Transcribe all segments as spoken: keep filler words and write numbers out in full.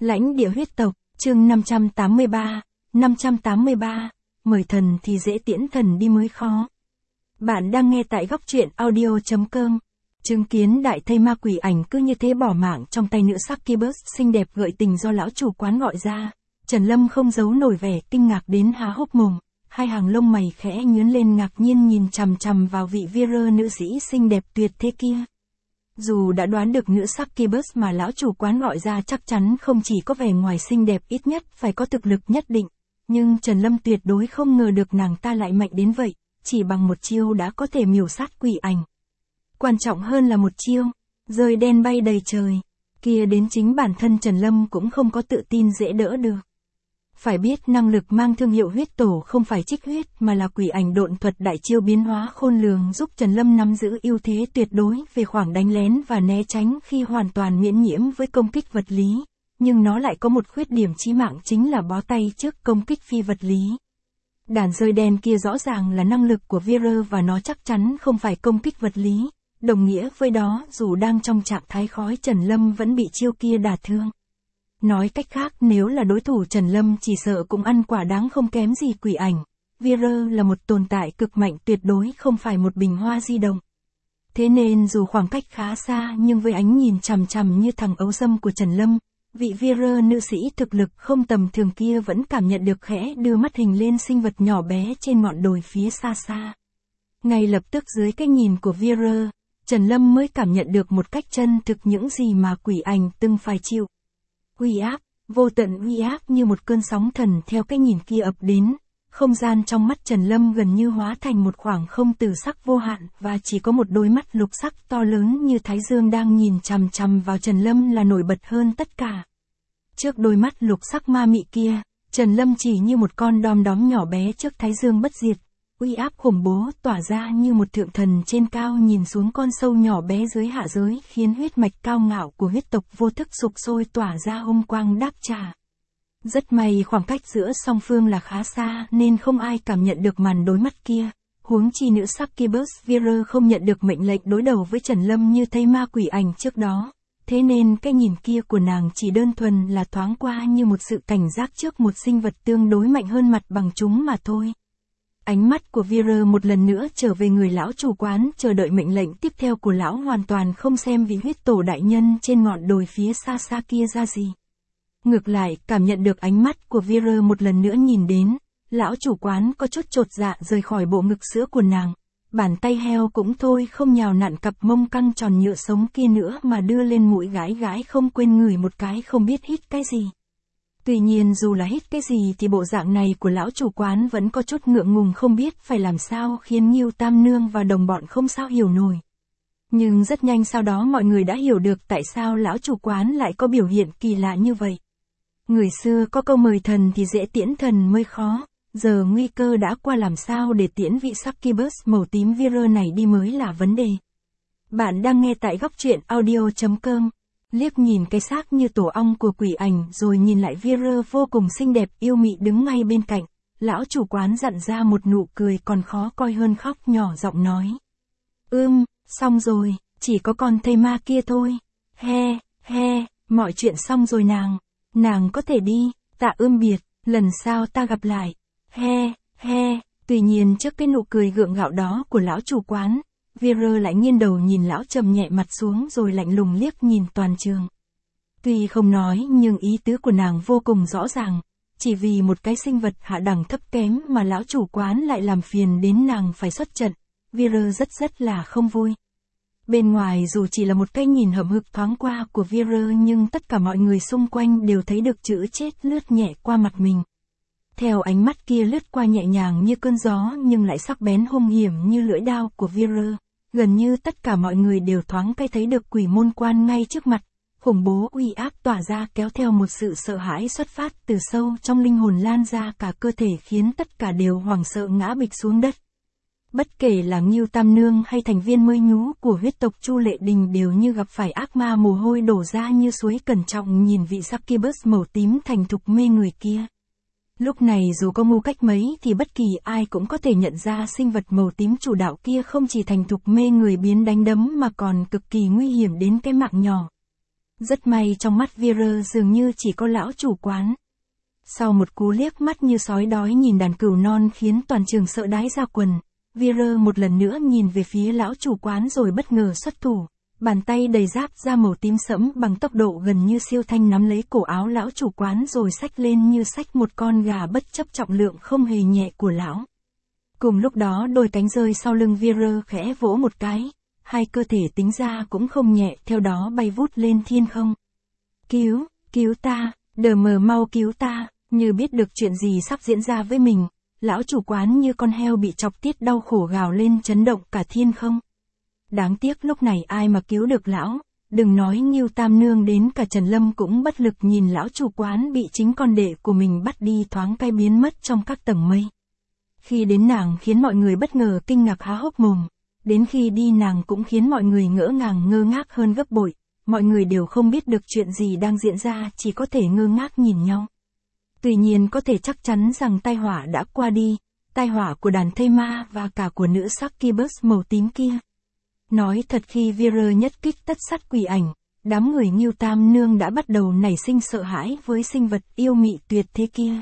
Lãnh địa huyết tộc, chương năm trăm tám mươi ba, năm trăm tám mươi ba, mời thần thì dễ tiễn thần đi mới khó. Bạn đang nghe tại góc truyện audio chấm com. Chứng kiến đại thây ma quỷ ảnh cứ như thế bỏ mạng trong tay nữ succubus xinh đẹp gợi tình do lão chủ quán gọi ra, Trần Lâm không giấu nổi vẻ kinh ngạc đến há hốc mồm, hai hàng lông mày khẽ nhướng lên ngạc nhiên nhìn chằm chằm vào vị Vera nữ sĩ xinh đẹp tuyệt thế kia. Dù đã đoán được nữ succubus mà lão chủ quán gọi ra chắc chắn không chỉ có vẻ ngoài xinh đẹp, ít nhất phải có thực lực nhất định, nhưng Trần Lâm tuyệt đối không ngờ được nàng ta lại mạnh đến vậy, chỉ bằng một chiêu đã có thể miểu sát quỷ ảnh. Quan trọng hơn là một chiêu, rơi đen bay đầy trời, kia đến chính bản thân Trần Lâm cũng không có tự tin dễ đỡ được. Phải biết năng lực mang thương hiệu huyết tổ không phải trích huyết mà là quỷ ảnh độn thuật đại chiêu biến hóa khôn lường giúp Trần Lâm nắm giữ ưu thế tuyệt đối về khoảng đánh lén và né tránh khi hoàn toàn miễn nhiễm với công kích vật lý, nhưng nó lại có một khuyết điểm chí mạng chính là bó tay trước công kích phi vật lý. Đàn rơi đen kia rõ ràng là năng lực của Vera và nó chắc chắn không phải công kích vật lý, đồng nghĩa với đó dù đang trong trạng thái khói Trần Lâm vẫn bị chiêu kia đả thương. Nói cách khác nếu là đối thủ Trần Lâm chỉ sợ cũng ăn quả đáng không kém gì quỷ ảnh. Vera là một tồn tại cực mạnh tuyệt đối không phải một bình hoa di động. Thế nên dù khoảng cách khá xa nhưng với ánh nhìn chằm chằm như thằng ấu dâm của Trần Lâm, vị Vera nữ sĩ thực lực không tầm thường kia vẫn cảm nhận được khẽ đưa mắt hình lên sinh vật nhỏ bé trên ngọn đồi phía xa xa. Ngay lập tức dưới cái nhìn của Vera, Trần Lâm mới cảm nhận được một cách chân thực những gì mà quỷ ảnh từng phải chịu. Uy áp, vô tận uy áp như một cơn sóng thần theo cái nhìn kia ập đến, không gian trong mắt Trần Lâm gần như hóa thành một khoảng không từ sắc vô hạn và chỉ có một đôi mắt lục sắc to lớn như thái dương đang nhìn chằm chằm vào Trần Lâm là nổi bật hơn tất cả. Trước đôi mắt lục sắc ma mị kia, Trần Lâm chỉ như một con đom đóm nhỏ bé trước thái dương bất diệt, uy áp khủng bố tỏa ra như một thượng thần trên cao nhìn xuống con sâu nhỏ bé dưới hạ giới khiến huyết mạch cao ngạo của huyết tộc vô thức sục sôi tỏa ra hung quang đáp trả. Rất may khoảng cách giữa song phương là khá xa nên không ai cảm nhận được màn đối mắt kia, huống chi nữ succubus Vera không nhận được mệnh lệnh đối đầu với Trần Lâm như thây ma quỷ ảnh trước đó, thế nên cái nhìn kia của nàng chỉ đơn thuần là thoáng qua như một sự cảnh giác trước một sinh vật tương đối mạnh hơn mặt bằng chúng mà thôi. Ánh mắt của Vera một lần nữa trở về người lão chủ quán chờ đợi mệnh lệnh tiếp theo của lão hoàn toàn không xem vị huyết tổ đại nhân trên ngọn đồi phía xa xa kia ra gì. Ngược lại cảm nhận được ánh mắt của Vera một lần nữa nhìn đến, lão chủ quán có chút chột dạ rời khỏi bộ ngực sữa của nàng, bàn tay heo cũng thôi không nhào nặn cặp mông căng tròn nhựa sống kia nữa mà đưa lên mũi gái gái không quên ngửi một cái không biết hít cái gì. Tuy nhiên dù là hít cái gì thì bộ dạng này của lão chủ quán vẫn có chút ngượng ngùng không biết phải làm sao khiến Ngưu Tam Nương và đồng bọn không sao hiểu nổi. Nhưng rất nhanh sau đó mọi người đã hiểu được tại sao lão chủ quán lại có biểu hiện kỳ lạ như vậy. Người xưa có câu mời thần thì dễ tiễn thần mới khó, giờ nguy cơ đã qua làm sao để tiễn vị succubus màu tím Vera này đi mới là vấn đề. Bạn đang nghe tại góc truyện audio chấm com. Liếc nhìn cái xác như tổ ong của quỷ ảnh rồi nhìn lại Vera vô cùng xinh đẹp yêu mị đứng ngay bên cạnh, lão chủ quán dặn ra một nụ cười còn khó coi hơn khóc nhỏ giọng nói. Ưm, xong rồi, chỉ có con thây ma kia thôi, he, he, mọi chuyện xong rồi nàng, nàng có thể đi, tạ ưm biệt, lần sau ta gặp lại, he, he, tuy nhiên trước cái nụ cười gượng gạo đó của lão chủ quán, Vera lại nghiêng đầu nhìn lão trầm nhẹ mặt xuống rồi lạnh lùng liếc nhìn toàn trường. Tuy không nói nhưng ý tứ của nàng vô cùng rõ ràng, chỉ vì một cái sinh vật hạ đẳng thấp kém mà lão chủ quán lại làm phiền đến nàng phải xuất trận, Vera rất rất là không vui. Bên ngoài dù chỉ là một cái nhìn hậm hực thoáng qua của Vera nhưng tất cả mọi người xung quanh đều thấy được chữ chết lướt nhẹ qua mặt mình. Theo ánh mắt kia lướt qua nhẹ nhàng như cơn gió nhưng lại sắc bén hung hiểm như lưỡi đao của Vera, gần như tất cả mọi người đều thoáng cái thấy được quỷ môn quan ngay trước mặt, khủng bố uy áp tỏa ra kéo theo một sự sợ hãi xuất phát từ sâu trong linh hồn lan ra cả cơ thể khiến tất cả đều hoảng sợ ngã bịch xuống đất. Bất kể là Ngưu Tam Nương hay thành viên mới nhú của huyết tộc Chu Lệ Đình đều như gặp phải ác ma mồ hôi đổ ra như suối cẩn trọng nhìn vị succubus màu tím thành thục mê người kia. Lúc này dù có ngu cách mấy thì bất kỳ ai cũng có thể nhận ra sinh vật màu tím chủ đạo kia không chỉ thành thục mê người biến đánh đấm mà còn cực kỳ nguy hiểm đến cái mạng nhỏ. Rất may trong mắt Vera dường như chỉ có lão chủ quán. Sau một cú liếc mắt như sói đói nhìn đàn cừu non khiến toàn trường sợ đái ra quần, Vera một lần nữa nhìn về phía lão chủ quán rồi bất ngờ xuất thủ. Bàn tay đầy giáp da màu tím sẫm bằng tốc độ gần như siêu thanh nắm lấy cổ áo lão chủ quán rồi xách lên như xách một con gà bất chấp trọng lượng không hề nhẹ của lão. Cùng lúc đó đôi cánh rơi sau lưng Vera khẽ vỗ một cái, hai cơ thể tính ra cũng không nhẹ theo đó bay vút lên thiên không. Cứu, cứu ta, đờ mờ mau cứu ta, như biết được chuyện gì sắp diễn ra với mình, lão chủ quán như con heo bị chọc tiết đau khổ gào lên chấn động cả thiên không. Đáng tiếc lúc này ai mà cứu được lão, đừng nói Ngưu Tam Nương đến cả Trần Lâm cũng bất lực nhìn lão chủ quán bị chính con đệ của mình bắt đi thoáng cái biến mất trong các tầng mây. Khi đến nàng khiến mọi người bất ngờ kinh ngạc há hốc mồm, đến khi đi nàng cũng khiến mọi người ngỡ ngàng ngơ ngác hơn gấp bội, mọi người đều không biết được chuyện gì đang diễn ra chỉ có thể ngơ ngác nhìn nhau. Tuy nhiên có thể chắc chắn rằng tai họa đã qua đi, tai họa của đàn thây ma và cả của nữ succubus màu tím kia. Nói thật khi Vera nhất kích tất sát quỷ ảnh, đám người Ngưu Tam Nương đã bắt đầu nảy sinh sợ hãi với sinh vật yêu mị tuyệt thế kia.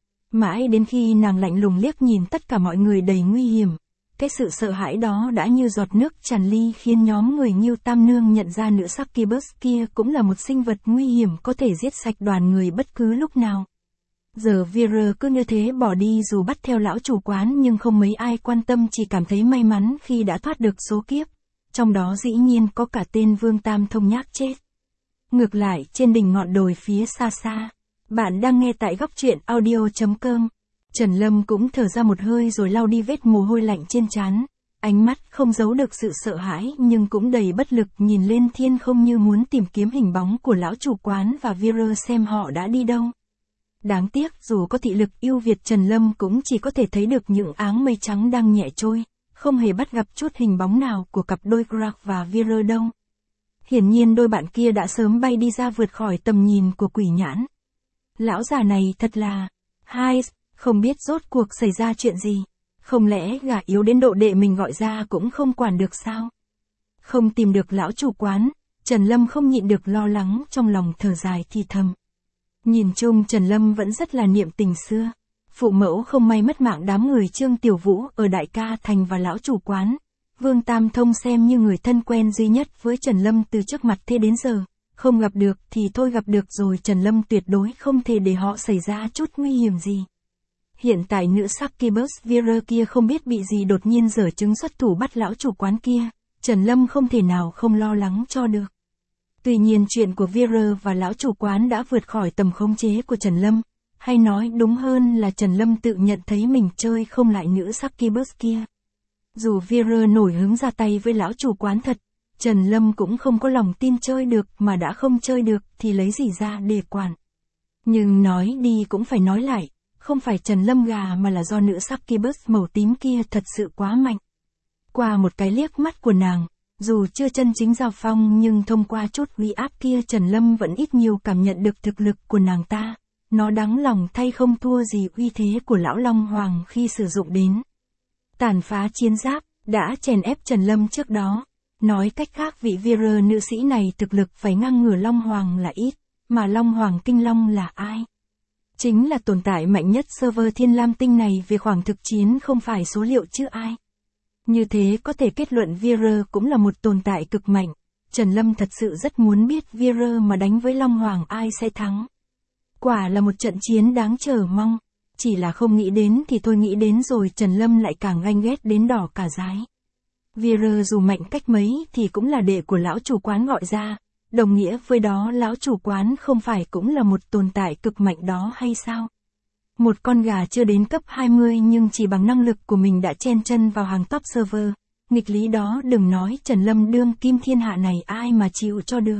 Mãi đến khi nàng lạnh lùng liếc nhìn tất cả mọi người đầy nguy hiểm, cái sự sợ hãi đó đã như giọt nước tràn ly khiến nhóm người Ngưu Tam Nương nhận ra nữ succubus kia cũng là một sinh vật nguy hiểm có thể giết sạch đoàn người bất cứ lúc nào. Giờ Vera cứ như thế bỏ đi dù bắt theo lão chủ quán nhưng không mấy ai quan tâm chỉ cảm thấy may mắn khi đã thoát được số kiếp. Trong đó dĩ nhiên có cả tên Vương Tam Thông nhác chết. Ngược lại trên đỉnh ngọn đồi phía xa xa, bạn đang nghe tại góc truyện audio chấm com. Trần Lâm cũng thở ra một hơi rồi lau đi vết mồ hôi lạnh trên trán, ánh mắt không giấu được sự sợ hãi nhưng cũng đầy bất lực nhìn lên thiên không như muốn tìm kiếm hình bóng của lão chủ quán và Vera xem họ đã đi đâu. Đáng tiếc dù có thị lực ưu việt Trần Lâm cũng chỉ có thể thấy được những áng mây trắng đang nhẹ trôi, không hề bắt gặp chút hình bóng nào của cặp đôi Greg và Vera đâu. Hiển nhiên đôi bạn kia đã sớm bay đi ra vượt khỏi tầm nhìn của quỷ nhãn. Lão già này thật là... Hai, không biết rốt cuộc xảy ra chuyện gì. Không lẽ gà yếu đến độ đệ mình gọi ra cũng không quản được sao? Không tìm được lão chủ quán, Trần Lâm không nhịn được lo lắng trong lòng thở dài thì thầm. Nhìn chung Trần Lâm vẫn rất là niệm tình xưa. Phụ mẫu không may mất mạng đám người Trương Tiểu Vũ ở Đại Ca Thành và lão chủ quán. Vương Tam Thông xem như người thân quen duy nhất với Trần Lâm từ trước mặt thế đến giờ. Không gặp được thì thôi gặp được rồi Trần Lâm tuyệt đối không thể để họ xảy ra chút nguy hiểm gì. Hiện tại nữ succubus Vera kia không biết bị gì đột nhiên giở trứng xuất thủ bắt lão chủ quán kia. Trần Lâm không thể nào không lo lắng cho được. Tuy nhiên chuyện của Vera và lão chủ quán đã vượt khỏi tầm khống chế của Trần Lâm. Hay nói đúng hơn là Trần Lâm tự nhận thấy mình chơi không lại nữ succubus kia. Dù Vera nổi hứng ra tay với lão chủ quán thật, Trần Lâm cũng không có lòng tin chơi được mà đã không chơi được thì lấy gì ra để quản. Nhưng nói đi cũng phải nói lại, không phải Trần Lâm gà mà là do nữ succubus màu tím kia thật sự quá mạnh. Qua một cái liếc mắt của nàng, dù chưa chân chính giao phong nhưng thông qua chút uy áp kia Trần Lâm vẫn ít nhiều cảm nhận được thực lực của nàng ta. Nó đáng lòng thay không thua gì uy thế của lão Long Hoàng khi sử dụng đến. Tàn phá chiến giáp, đã chèn ép Trần Lâm trước đó. Nói cách khác vị Vera nữ sĩ này thực lực phải ngang ngửa Long Hoàng là ít, mà Long Hoàng Kinh Long là ai? Chính là tồn tại mạnh nhất server Thiên Lam Tinh này về khoảng thực chiến không phải số liệu chứ ai. Như thế có thể kết luận Vera cũng là một tồn tại cực mạnh. Trần Lâm thật sự rất muốn biết Vera mà đánh với Long Hoàng ai sẽ thắng. Quả là một trận chiến đáng chờ mong. Chỉ là không nghĩ đến thì thôi nghĩ đến rồi Trần Lâm lại càng ganh ghét đến đỏ cả rái. Vera dù mạnh cách mấy thì cũng là đệ của lão chủ quán gọi ra. Đồng nghĩa với đó lão chủ quán không phải cũng là một tồn tại cực mạnh đó hay sao? Một con gà chưa đến cấp hai mươi nhưng chỉ bằng năng lực của mình đã chen chân vào hàng top server. Nghịch lý đó đừng nói Trần Lâm đương kim thiên hạ này ai mà chịu cho được.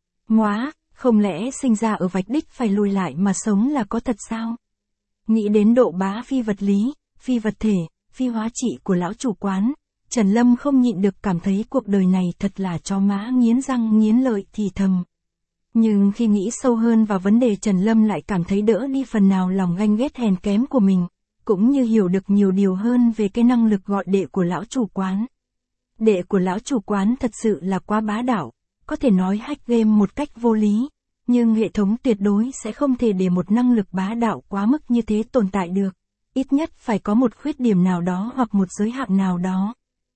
Móa, không lẽ sinh ra ở vạch đích phải lùi lại mà sống là có thật sao? Nghĩ đến độ bá phi vật lý, phi vật thể, phi hóa trị của lão chủ quán, Trần Lâm không nhịn được cảm thấy cuộc đời này thật là chó má nghiến răng nghiến lợi thì thầm. Nhưng khi nghĩ sâu hơn vào vấn đề Trần Lâm lại cảm thấy đỡ đi phần nào lòng ganh ghét hèn kém của mình, cũng như hiểu được nhiều điều hơn về cái năng lực gọi đệ của lão chủ quán. Đệ của lão chủ quán thật sự là quá bá đạo, có thể nói hack game một cách vô lý, nhưng hệ thống tuyệt đối sẽ không thể để một năng lực bá đạo quá mức như thế tồn tại được. Ít nhất phải có một khuyết điểm nào đó hoặc một giới hạn nào đó.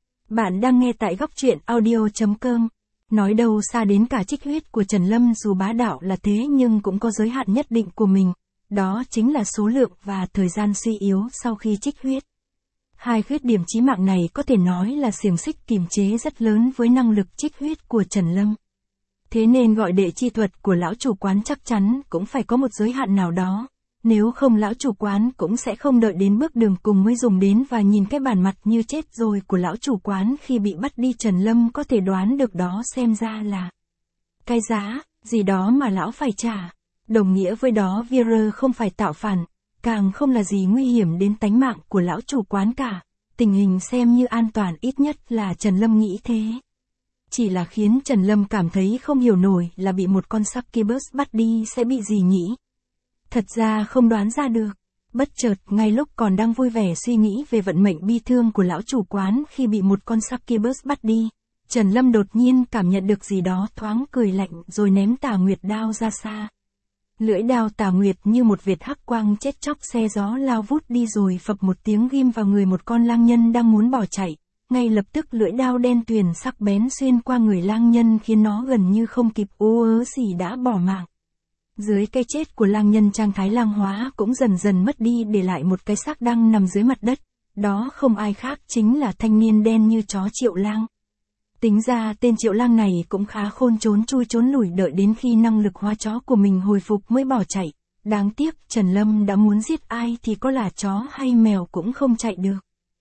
Bạn đang nghe tại góc truyện audio chấm com. Nói đâu xa đến cả trích huyết của Trần Lâm dù bá đạo là thế nhưng cũng có giới hạn nhất định của mình. Đó chính là số lượng và thời gian suy yếu sau khi trích huyết. Hai khuyết điểm chí mạng này có thể nói là xiềng xích kìm chế rất lớn với năng lực trích huyết của Trần Lâm. Thế nên gọi đệ chi thuật của lão chủ quán chắc chắn cũng phải có một giới hạn nào đó. Nếu không lão chủ quán cũng sẽ không đợi đến bước đường cùng mới dùng đến và nhìn cái bản mặt như chết rồi của lão chủ quán khi bị bắt đi. Trần Lâm có thể đoán được đó xem ra là cái giá, gì đó mà lão phải trả. Đồng nghĩa với đó Vieira không phải tạo phản, càng không là gì nguy hiểm đến tánh mạng của lão chủ quán cả. Tình hình xem như an toàn, ít nhất là Trần Lâm nghĩ thế. Chỉ là khiến Trần Lâm cảm thấy không hiểu nổi là bị một con succubus bắt đi sẽ bị gì nhỉ? Thật ra không đoán ra được. Bất chợt, ngay lúc còn đang vui vẻ suy nghĩ về vận mệnh bi thương của lão chủ quán khi bị một con succubus bắt đi, Trần Lâm đột nhiên cảm nhận được gì đó, thoáng cười lạnh rồi ném Tà Nguyệt đao ra xa. Lưỡi đao Tà Nguyệt như một vệt hắc quang chết chóc xe gió lao vút đi rồi phập một tiếng ghim vào người một con lang nhân đang muốn bỏ chạy. Ngay lập tức lưỡi đao đen tuyền sắc bén xuyên qua người lang nhân khiến nó gần như không kịp ú ớ gì đã bỏ mạng. Dưới cái chết của lang nhân trạng thái lang hóa cũng dần dần mất đi để lại một cái xác đang nằm dưới mặt đất. Đó không ai khác chính là thanh niên đen như chó Triệu Lang. Tính ra tên Triệu Lang này cũng khá khôn, trốn chui trốn lủi đợi đến khi năng lực hóa chó của mình hồi phục mới bỏ chạy. Đáng tiếc Trần Lâm đã muốn giết ai thì có là chó hay mèo cũng không chạy được.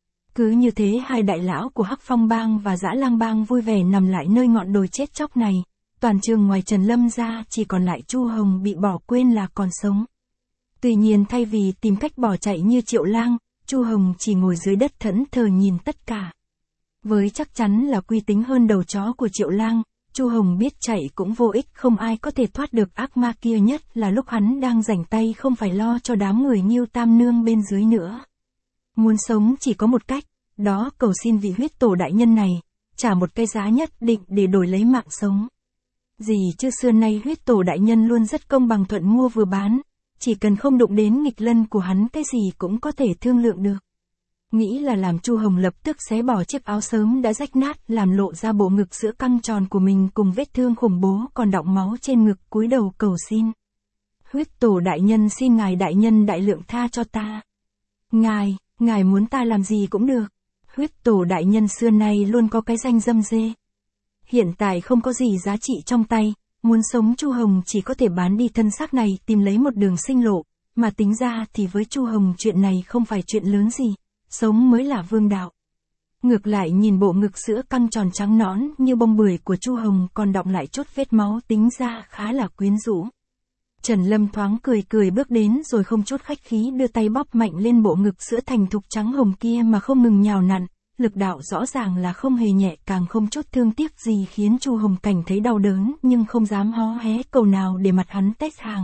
Cứ như thế hai đại lão của Hắc Phong Bang và Dã Lang Bang vui vẻ nằm lại nơi ngọn đồi chết chóc này. Toàn trường ngoài Trần Lâm ra chỉ còn lại Chu Hồng bị bỏ quên là còn sống. Tuy nhiên thay vì tìm cách bỏ chạy như Triệu Lang, Chu Hồng chỉ ngồi dưới đất thẫn thờ nhìn tất cả. Với chắc chắn là uy tín hơn đầu chó của Triệu Lang, Chu Hồng biết chạy cũng vô ích, không ai có thể thoát được ác ma kia, nhất là lúc hắn đang rảnh tay không phải lo cho đám người Ngưu Tam Nương bên dưới nữa. Muốn sống chỉ có một cách, đó cầu xin vị huyết tổ đại nhân này, trả một cái giá nhất định để đổi lấy mạng sống. Gì chứ xưa nay huyết tổ đại nhân luôn rất công bằng, thuận mua vừa bán, chỉ cần không đụng đến nghịch lân của hắn cái gì cũng có thể thương lượng được. Nghĩ là làm, Chu Hồng lập tức xé bỏ chiếc áo sớm đã rách nát, làm lộ ra bộ ngực sữa căng tròn của mình cùng vết thương khủng bố còn đọng máu trên ngực, cúi đầu cầu xin. Huyết tổ đại nhân, xin ngài đại nhân đại lượng tha cho ta. Ngài, ngài muốn ta làm gì cũng được. Huyết tổ đại nhân xưa nay luôn có cái danh dâm dê. Hiện tại không có gì giá trị trong tay, muốn sống Chu Hồng chỉ có thể bán đi thân xác này tìm lấy một đường sinh lộ, mà tính ra thì với Chu Hồng chuyện này không phải chuyện lớn gì, sống mới là vương đạo. Ngược lại nhìn bộ ngực sữa căng tròn trắng nõn như bông bưởi của Chu Hồng còn đọng lại chút vết máu, tính ra khá là quyến rũ. Trần Lâm thoáng cười cười bước đến rồi không chút khách khí đưa tay bóp mạnh lên bộ ngực sữa thành thục trắng hồng kia mà không ngừng nhào nặn. Lực đạo rõ ràng là không hề nhẹ, càng không chút thương tiếc gì, khiến Chu Hồng cảm thấy đau đớn nhưng không dám hó hé câu nào để mặt hắn tét hàng.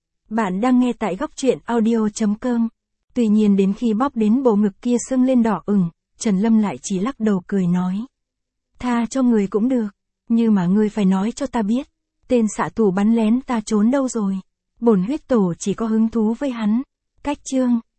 Bạn đang nghe tại góc truyện audio chấm com. Tuy nhiên đến khi bóp đến bộ ngực kia sưng lên đỏ ửng, Trần Lâm lại chỉ lắc đầu cười nói. Tha cho người cũng được, nhưng mà ngươi phải nói cho ta biết, tên xạ thủ bắn lén ta trốn đâu rồi. Bổn huyết tổ chỉ có hứng thú với hắn. Cách chương